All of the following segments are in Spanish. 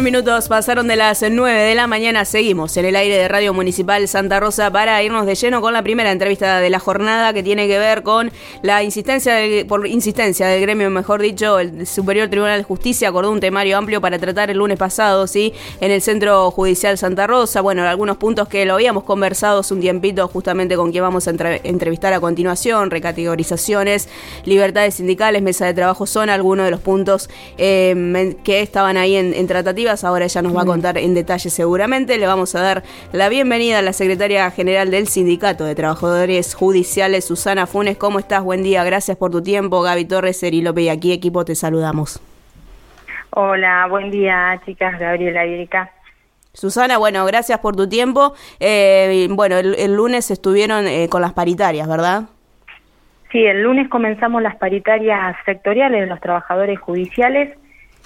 minutos pasaron de las 9 de la mañana. Seguimos en el aire de Radio Municipal Santa Rosa para irnos de lleno con la primera entrevista de la jornada, que tiene que ver con la por insistencia del gremio, mejor dicho, el Superior Tribunal de Justicia acordó un temario amplio para tratar el lunes pasado, ¿sí?, en el Centro Judicial Santa Rosa. Bueno, algunos puntos que lo habíamos conversado hace un tiempito justamente con quien vamos a entrevistar a continuación: recategorizaciones, libertades sindicales, mesa de trabajo, son algunos de los puntos que estaban ahí en tratativas. Ahora ella nos va a contar en detalle seguramente. Le vamos a dar la bienvenida a la secretaria general del Sindicato de Trabajadores Judiciales, Susana Funes. ¿Cómo estás? Buen día, gracias por tu tiempo. Gaby Torres, Eri López y aquí equipo te saludamos. Hola, buen día, chicas. Gabriela y Erika. Susana, bueno, gracias por tu tiempo. Bueno, el lunes estuvieron con las paritarias, ¿verdad? Sí, el lunes comenzamos las paritarias sectoriales de los trabajadores judiciales.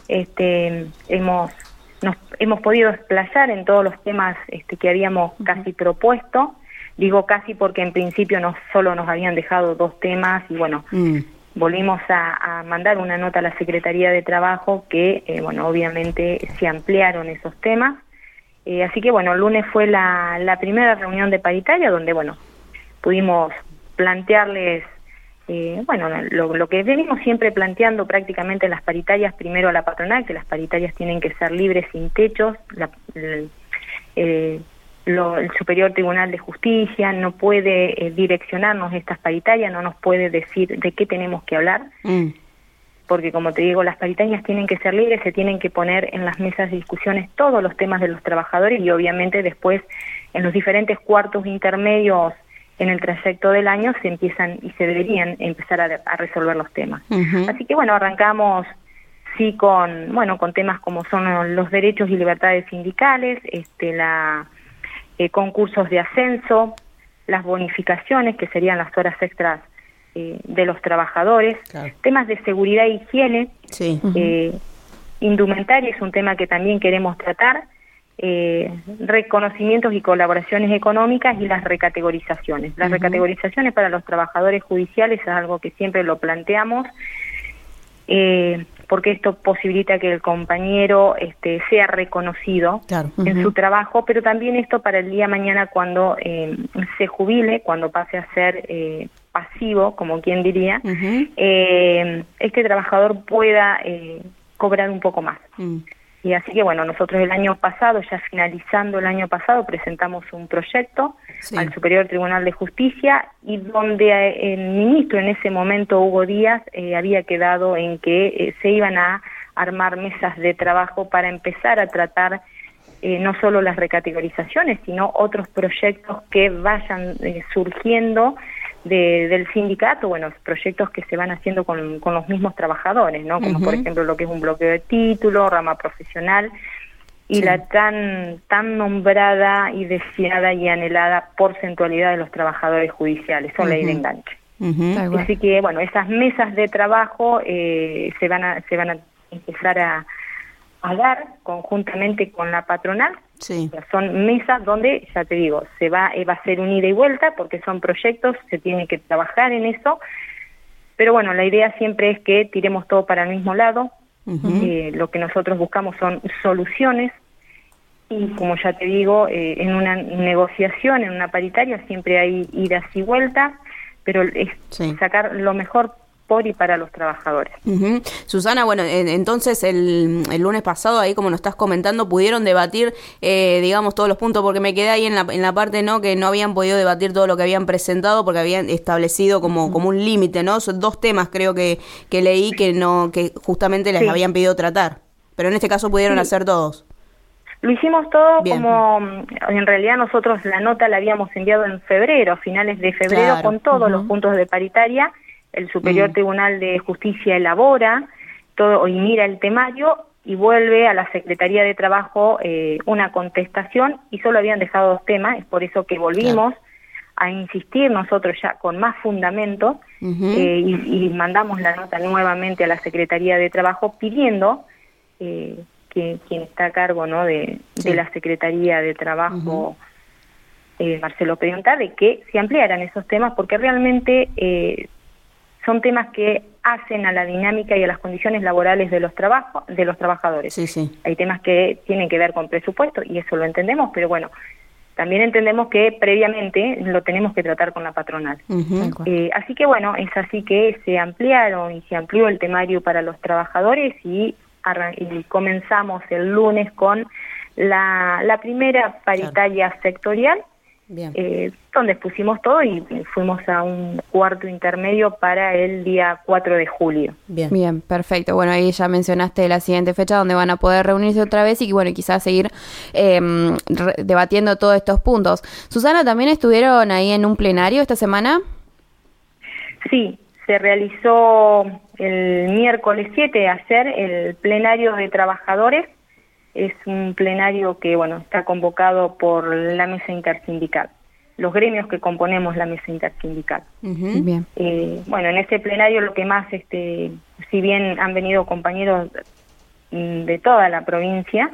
Hemos podido explayar en todos los temas que habíamos casi propuesto. Digo casi porque en principio solo nos habían dejado 2 temas y bueno, volvimos a mandar una nota a la Secretaría de Trabajo que, bueno, obviamente se ampliaron esos temas. Así que bueno, el lunes fue la primera reunión de paritaria donde, bueno, pudimos plantearles bueno, lo que venimos siempre planteando prácticamente en las paritarias, primero a la patronal, que las paritarias tienen que ser libres, sin techos. El Superior Tribunal de Justicia no puede direccionarnos estas paritarias, no nos puede decir de qué tenemos que hablar, porque como te digo, las paritarias tienen que ser libres, se tienen que poner en las mesas de discusiones todos los temas de los trabajadores y obviamente después en los diferentes cuartos intermedios en el trayecto del año se empiezan y se deberían empezar a resolver los temas. Así que bueno, arrancamos sí con temas como son los derechos y libertades sindicales, concursos de ascenso, las bonificaciones, que serían las horas extras de los trabajadores, claro, temas de seguridad e higiene, sí. Indumentaria es un tema que también queremos tratar, reconocimientos y colaboraciones económicas y las recategorizaciones. Las recategorizaciones para los trabajadores judiciales es algo que siempre lo planteamos, porque esto posibilita que el compañero sea reconocido, claro, en su trabajo, pero también esto para el día de mañana cuando se jubile, cuando pase a ser pasivo, como quien diría, este trabajador pueda cobrar un poco más. Y así que bueno, nosotros el año pasado, ya finalizando el año pasado, presentamos un proyecto al Superior Tribunal de Justicia y donde el ministro en ese momento, Hugo Díaz, había quedado en que se iban a armar mesas de trabajo para empezar a tratar no solo las recategorizaciones, sino otros proyectos que vayan surgiendo del sindicato, bueno, proyectos que se van haciendo con los mismos trabajadores, ¿no? Como por ejemplo lo que es un bloqueo de título, rama profesional y la tan nombrada y deseada y anhelada porcentualidad de los trabajadores judiciales, o ley de enganche. Así que bueno, esas mesas de trabajo se van a empezar a dar conjuntamente con la patronal. Sí. O sea, son mesas donde, ya te digo, va a ser un ida y vuelta porque son proyectos, se tiene que trabajar en eso, pero bueno, la idea siempre es que tiremos todo para el mismo lado. Lo que nosotros buscamos son soluciones y como ya te digo, en una negociación, en una paritaria siempre hay idas y vueltas, pero es sacar lo mejor por y para los trabajadores. Susana, bueno, entonces el lunes pasado, ahí como nos estás comentando, pudieron debatir, digamos, todos los puntos, porque me quedé ahí en la parte, ¿no?, que no habían podido debatir todo lo que habían presentado porque habían establecido como un límite, ¿no? Son 2 temas creo que leí que justamente les habían pedido tratar, pero en este caso pudieron hacer todos. Lo hicimos todo. Bien. Como en realidad nosotros la nota la habíamos enviado en febrero, a finales de febrero, claro, con todos los puntos de paritaria. El Superior Tribunal de Justicia elabora todo y mira el temario y vuelve a la Secretaría de Trabajo una contestación y solo habían dejado 2 temas, es por eso que volvimos a insistir nosotros ya con más fundamento y mandamos la nota nuevamente a la Secretaría de Trabajo pidiendo que quien está a cargo, ¿no?, de la Secretaría de Trabajo, Marcelo Pedionta, de que se ampliaran esos temas porque realmente son temas que hacen a la dinámica y a las condiciones laborales de los trabajadores. Sí. Hay temas que tienen que ver con presupuesto y eso lo entendemos, pero bueno, también entendemos que previamente lo tenemos que tratar con la patronal. Así que bueno, es así que se amplió el temario para los trabajadores y comenzamos el lunes con la primera paritaria sectorial, donde expusimos todo y fuimos a un cuarto intermedio para el día 4 de julio. Bien, perfecto. Bueno, ahí ya mencionaste la siguiente fecha donde van a poder reunirse otra vez y bueno, quizás seguir debatiendo todos estos puntos. Susana, ¿también estuvieron ahí en un plenario esta semana? Sí, se realizó el miércoles 7 ayer el plenario de trabajadores. Es un plenario que, bueno, está convocado por la mesa intersindical, los gremios que componemos la mesa intersindical. Bien. Bueno, en ese plenario lo que más, si bien han venido compañeros de toda la provincia,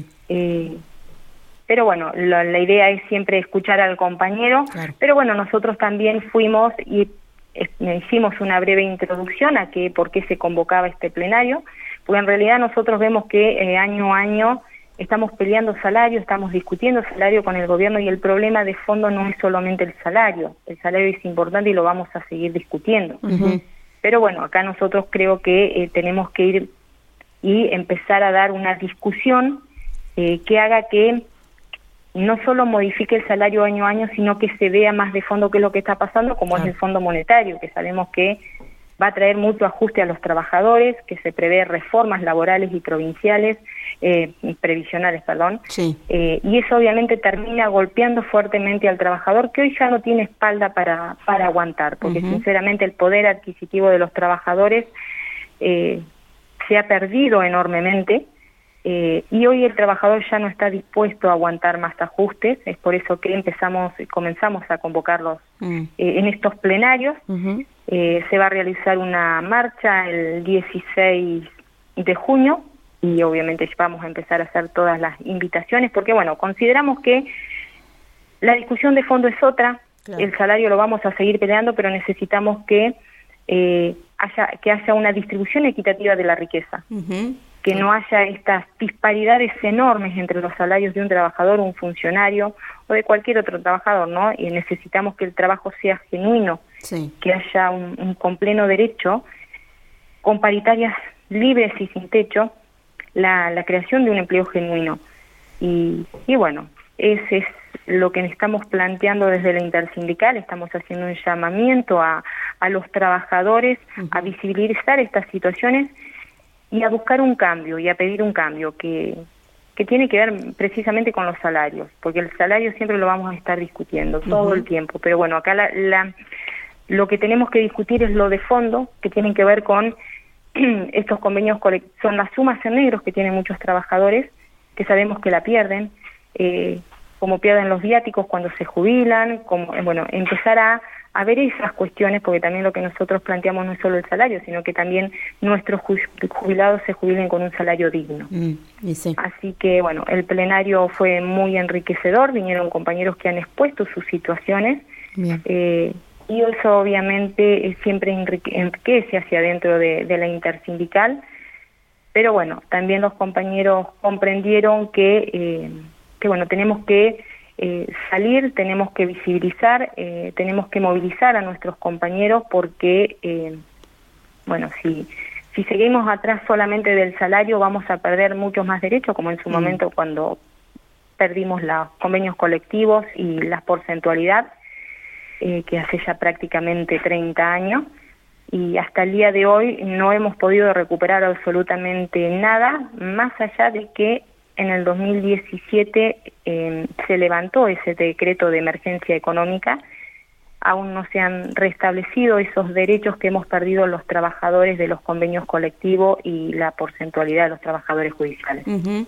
pero bueno, la idea es siempre escuchar al compañero, pero bueno, nosotros también fuimos y hicimos una breve introducción a por qué se convocaba este plenario, porque en realidad nosotros vemos que año a año estamos peleando salario, estamos discutiendo salario con el gobierno y el problema de fondo no es solamente el salario es importante y lo vamos a seguir discutiendo. Pero bueno, acá nosotros creo que tenemos que ir y empezar a dar una discusión que haga que no solo modifique el salario año a año, sino que se vea más de fondo qué es lo que está pasando, como es el Fondo Monetario, que sabemos que va a traer mucho ajuste a los trabajadores, que se prevé reformas laborales y previsionales, y eso obviamente termina golpeando fuertemente al trabajador, que hoy ya no tiene espalda para aguantar, porque sinceramente el poder adquisitivo de los trabajadores se ha perdido enormemente, y hoy el trabajador ya no está dispuesto a aguantar más ajustes. Es por eso que comenzamos a convocarlos en estos plenarios. Se va a realizar una marcha el 16 de junio y obviamente vamos a empezar a hacer todas las invitaciones porque bueno, consideramos que la discusión de fondo es otra, el salario lo vamos a seguir peleando, pero necesitamos que haya una distribución equitativa de la riqueza. Que no haya estas disparidades enormes entre los salarios de un trabajador, un funcionario o de cualquier otro trabajador, ¿no? Y necesitamos que el trabajo sea genuino, que haya con pleno derecho, con paritarias libres y sin techo, la creación de un empleo genuino. Y bueno, ese es lo que estamos planteando desde la intersindical, estamos haciendo un llamamiento a los trabajadores a visibilizar estas situaciones y a buscar un cambio y a pedir un cambio que tiene que ver precisamente con los salarios, porque el salario siempre lo vamos a estar discutiendo todo el tiempo, pero bueno, acá lo que tenemos que discutir es lo de fondo, que tienen que ver con estos convenios colectivos, son las sumas en negros que tienen muchos trabajadores, que sabemos que la pierden, como pierden los viáticos cuando se jubilan, empezar a ver esas cuestiones, porque también lo que nosotros planteamos no es solo el salario, sino que también nuestros jubilados se jubilen con un salario digno. Así que, bueno, el plenario fue muy enriquecedor, vinieron compañeros que han expuesto sus situaciones, y eso obviamente siempre enriquece hacia adentro de la intersindical, pero bueno, también los compañeros comprendieron que bueno, tenemos que salir, tenemos que visibilizar, tenemos que movilizar a nuestros compañeros porque, bueno, si seguimos atrás solamente del salario vamos a perder muchos más derechos, como en su momento cuando perdimos los convenios colectivos y la porcentualidad, que hace ya prácticamente 30 años, y hasta el día de hoy no hemos podido recuperar absolutamente nada, más allá de que en el 2017 se levantó ese decreto de emergencia económica, aún no se han restablecido esos derechos que hemos perdido los trabajadores de los convenios colectivos y la porcentualidad de los trabajadores judiciales.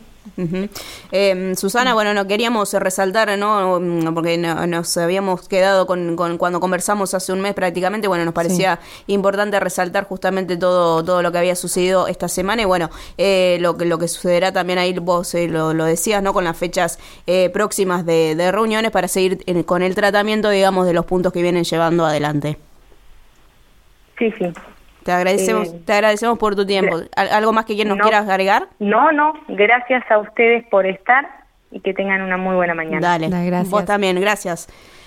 Susana, bueno, no queríamos resaltar, ¿no? Porque nos habíamos quedado con cuando conversamos hace un mes prácticamente, bueno, nos parecía importante resaltar justamente todo lo que había sucedido esta semana y bueno, lo que sucederá también ahí, vos lo decías, ¿no? Con las fechas próximas de reuniones para seguir con el tratamiento, digamos, de los puntos que vienen llevando adelante. Sí. Te agradecemos por tu tiempo. ¿Algo más que nos quieras agregar? No, gracias a ustedes por estar y que tengan una muy buena mañana. Dale, gracias. Vos también, gracias.